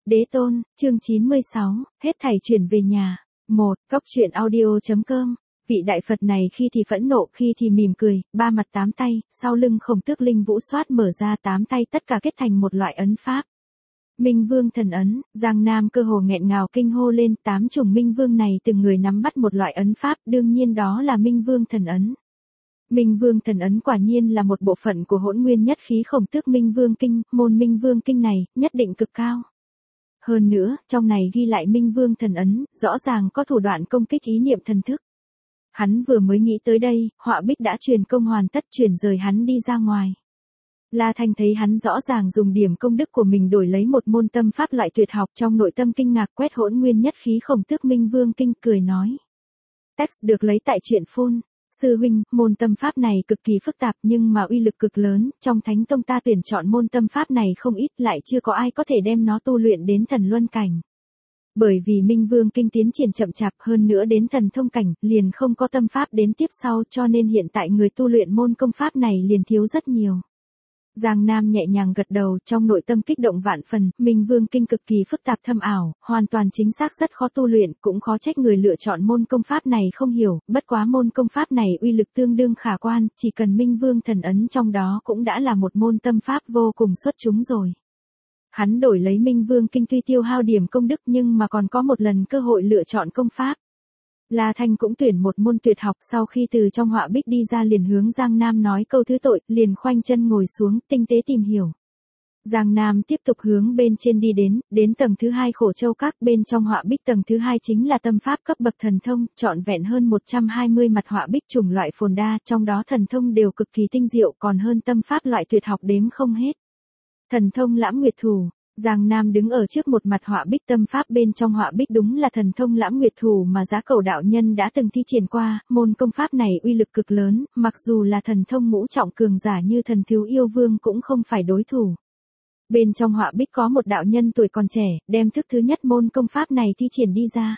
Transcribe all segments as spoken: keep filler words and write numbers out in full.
Đế tôn, chương chín mươi sáu, hết thảy chuyển về nhà. một. Cốc truyện audio.com. Vị đại Phật này khi thì phẫn nộ, khi thì mỉm cười, ba mặt tám tay, sau lưng Khổng Tước Linh Vũ xoát mở ra tám tay tất cả kết thành một loại ấn pháp. Minh Vương thần ấn, Giang Nam cơ hồ nghẹn ngào kinh hô lên, tám chủng Minh Vương này từng người nắm bắt một loại ấn pháp, đương nhiên đó là Minh Vương thần ấn. Minh Vương thần ấn quả nhiên là một bộ phận của Hỗn Nguyên nhất khí Khổng Tước Minh Vương kinh, môn Minh Vương kinh này nhất định cực cao. Hơn nữa, trong này ghi lại Minh Vương thần ấn, rõ ràng có thủ đoạn công kích ý niệm thần thức. Hắn vừa mới nghĩ tới đây, Họa Bích đã truyền công hoàn tất, chuyển rời hắn đi ra ngoài. La Thanh thấy hắn rõ ràng dùng điểm công đức của mình đổi lấy một môn tâm pháp loại tuyệt học, trong nội tâm kinh ngạc quét Hỗn Nguyên nhất khí Khổng Tước Minh Vương kinh, cười nói: Text được lấy tại truyện phun. Sư huynh, môn tâm pháp này cực kỳ phức tạp nhưng mà uy lực cực lớn, trong Thánh Tông ta tuyển chọn môn tâm pháp này không ít, lại chưa có ai có thể đem nó tu luyện đến thần luân cảnh. Bởi vì Minh Vương kinh tiến triển chậm chạp, hơn nữa đến thần thông cảnh, liền không có tâm pháp đến tiếp sau, cho nên hiện tại người tu luyện môn công pháp này liền thiếu rất nhiều. Giang Nam nhẹ nhàng gật đầu, trong nội tâm kích động vạn phần, Minh Vương kinh cực kỳ phức tạp thâm ảo, hoàn toàn chính xác rất khó tu luyện, cũng khó trách người lựa chọn môn công pháp này không hiểu, bất quá môn công pháp này uy lực tương đương khả quan, chỉ cần Minh Vương thần ấn trong đó cũng đã là một môn tâm pháp vô cùng xuất chúng rồi. Hắn đổi lấy Minh Vương kinh tuy tiêu hao điểm công đức nhưng mà còn có một lần cơ hội lựa chọn công pháp. La Thanh cũng tuyển một môn tuyệt học, sau khi từ trong Họa Bích đi ra liền hướng Giang Nam nói câu thứ tội, liền khoanh chân ngồi xuống, tinh tế tìm hiểu. Giang Nam tiếp tục hướng bên trên đi đến, đến tầng thứ hai Khổ Châu Các, bên trong Họa Bích tầng thứ hai chính là tâm pháp cấp bậc thần thông, trọn vẹn hơn một trăm hai mươi mặt Họa Bích chủng loại phồn đa, trong đó thần thông đều cực kỳ tinh diệu, còn hơn tâm pháp loại tuyệt học đếm không hết. Thần thông Lãm Nguyệt Thủ. Giang Nam đứng ở trước một mặt Họa Bích tâm pháp, bên trong Họa Bích đúng là thần thông Lãm Nguyệt Thủ mà Giá Cẩu đạo nhân đã từng thi triển qua, môn công pháp này uy lực cực lớn, mặc dù là thần thông ngũ trọng cường giả như Thần Thiếu Yêu Vương cũng không phải đối thủ. Bên trong Họa Bích có một đạo nhân tuổi còn trẻ, đem thức thứ nhất môn công pháp này thi triển đi ra.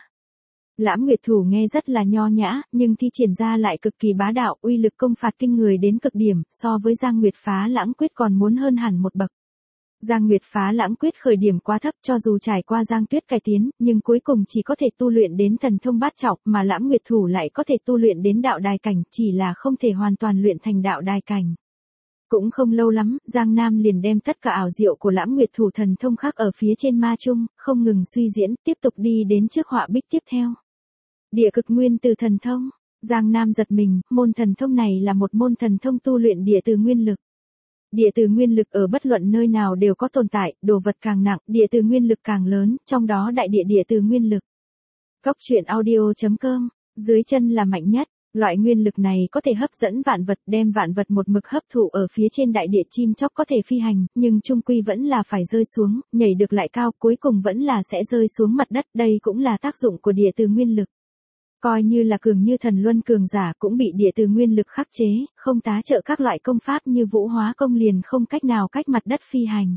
Lãm Nguyệt Thủ nghe rất là nho nhã, nhưng thi triển ra lại cực kỳ bá đạo, uy lực công phạt kinh người đến cực điểm, so với Giang Nguyệt Phá Lãng Quyết còn muốn hơn hẳn một bậc. Giang Nguyệt Phá Lãng Quyết khởi điểm quá thấp, cho dù trải qua Giang Tuyết cải tiến, nhưng cuối cùng chỉ có thể tu luyện đến thần thông bát trọng, mà Lãm Nguyệt Thủ lại có thể tu luyện đến đạo đài cảnh, chỉ là không thể hoàn toàn luyện thành đạo đài cảnh. Cũng không lâu lắm, Giang Nam liền đem tất cả ảo diệu của Lãm Nguyệt Thủ thần thông khác ở phía trên ma chung, không ngừng suy diễn, tiếp tục đi đến trước Họa Bích tiếp theo. Địa Cực Nguyên Từ thần thông. Giang Nam giật mình, môn thần thông này là một môn thần thông tu luyện địa từ nguyên lực. Địa từ nguyên lực ở bất luận nơi nào đều có tồn tại, đồ vật càng nặng, địa từ nguyên lực càng lớn, trong đó đại địa địa từ nguyên lực. Cốc truyện audio.com, dưới chân là mạnh nhất, loại nguyên lực này có thể hấp dẫn vạn vật, đem vạn vật một mực hấp thụ ở phía trên đại địa, chim chóc có thể phi hành, nhưng chung quy vẫn là phải rơi xuống, nhảy được lại cao, cuối cùng vẫn là sẽ rơi xuống mặt đất, đây cũng là tác dụng của địa từ nguyên lực. Coi như là cường như thần luân cường giả cũng bị địa từ nguyên lực khắc chế, không tá trợ các loại công pháp như Vũ Hóa Công liền không cách nào cách mặt đất phi hành.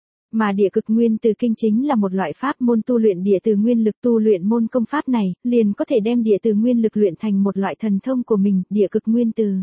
Mà Địa Cực Nguyên Từ kinh chính là một loại pháp môn tu luyện địa từ nguyên lực, tu luyện môn công pháp này, liền có thể đem địa từ nguyên lực luyện thành một loại thần thông của mình, Địa Cực Nguyên Từ.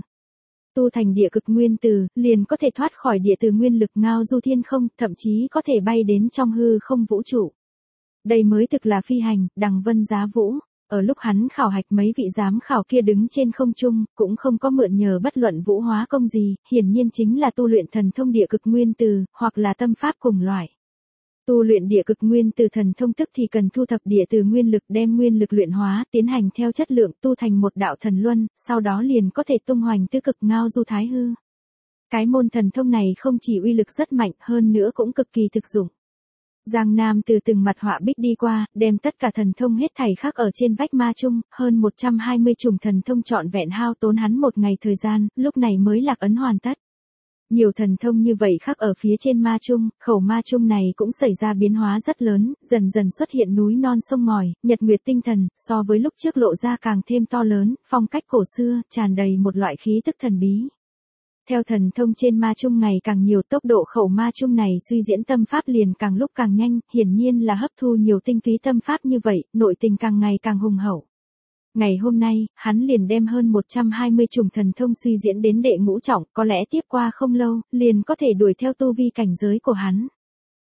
Tu thành Địa Cực Nguyên Từ, liền có thể thoát khỏi địa từ nguyên lực, ngao du thiên không, thậm chí có thể bay đến trong hư không vũ trụ. Đây mới thực là phi hành, đằng vân giá vũ. Ở lúc hắn khảo hạch, mấy vị giám khảo kia đứng trên không trung, cũng không có mượn nhờ bất luận Vũ Hóa Công gì, hiển nhiên chính là tu luyện thần thông Địa Cực Nguyên Từ, hoặc là tâm pháp cùng loại. Tu luyện Địa Cực Nguyên Từ thần thông tức thì cần thu thập địa từ nguyên lực, đem nguyên lực luyện hóa, tiến hành theo chất lượng, tu thành một đạo thần luân, sau đó liền có thể tung hoành tứ cực ngao du thái hư. Cái môn thần thông này không chỉ uy lực rất mạnh, hơn nữa cũng cực kỳ thực dụng. Giang Nam từ từng mặt Họa Bích đi qua, đem tất cả thần thông hết thảy khắc ở trên vách ma chung, hơn một trăm hai mươi chủng thần thông trọn vẹn hao tốn hắn một ngày thời gian, lúc này mới lạc ấn hoàn tất. Nhiều thần thông như vậy khắc ở phía trên ma chung, khẩu ma chung này cũng xảy ra biến hóa rất lớn, dần dần xuất hiện núi non sông ngòi, nhật nguyệt tinh thần, so với lúc trước lộ ra càng thêm to lớn, phong cách cổ xưa, tràn đầy một loại khí tức thần bí. Theo thần thông trên ma chung ngày càng nhiều, tốc độ khẩu ma chung này suy diễn tâm pháp liền càng lúc càng nhanh, hiển nhiên là hấp thu nhiều tinh túy tâm pháp như vậy, nội tình càng ngày càng hùng hậu. Ngày hôm nay, hắn liền đem hơn một trăm hai mươi chủng thần thông suy diễn đến đệ ngũ trọng, có lẽ tiếp qua không lâu, liền có thể đuổi theo tu vi cảnh giới của hắn.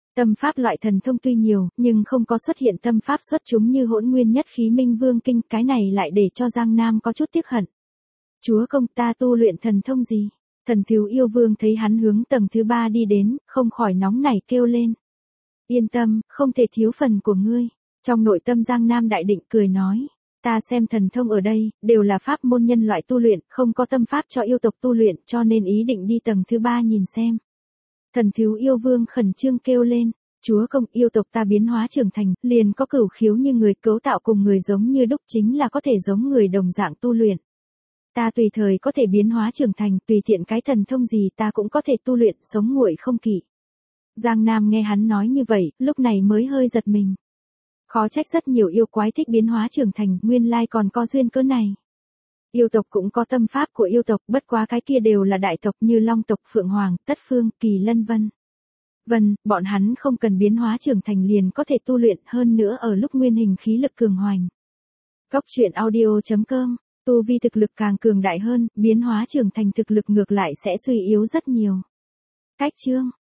Tâm pháp loại thần thông tuy nhiều, nhưng không có xuất hiện tâm pháp xuất chúng như Hỗn Nguyên Nhất Khí Minh Vương Kinh, cái này lại để cho Giang Nam có chút tiếc hận. Chúa công, ta tu luyện thần thông gì? Thần thiếu yêu vương thấy hắn hướng tầng thứ ba đi đến, không khỏi nóng nảy kêu lên. Yên tâm, không thể thiếu phần của ngươi. Trong nội tâm Giang Nam đại định cười nói. Ta xem thần thông ở đây, đều là pháp môn nhân loại tu luyện, không có tâm pháp cho yêu tộc tu luyện, cho nên ý định đi tầng thứ ba nhìn xem. Thần thiếu yêu vương khẩn trương kêu lên. Chúa công, yêu tộc ta biến hóa trưởng thành, liền có cửu khiếu như người, cấu tạo cùng người giống như đúc, chính là có thể giống người đồng dạng tu luyện. Ta tùy thời có thể biến hóa trưởng thành, tùy tiện cái thần thông gì ta cũng có thể tu luyện, sống nguội không kỵ. Giang Nam nghe hắn nói như vậy, lúc này mới hơi giật mình. Khó trách rất nhiều yêu quái thích biến hóa trưởng thành, nguyên lai còn có duyên cớ này. Yêu tộc cũng có tâm pháp của yêu tộc, bất quá cái kia đều là đại tộc như Long tộc, Phượng Hoàng, Tất Phương, Kỳ Lân vân. Vân, bọn hắn không cần biến hóa trưởng thành liền có thể tu luyện, hơn nữa ở lúc nguyên hình khí lực cường hoành. Cốc truyện audio chấm com, tu vi thực lực càng cường đại hơn, biến hóa trưởng thành thực lực ngược lại sẽ suy yếu rất nhiều. Cách chương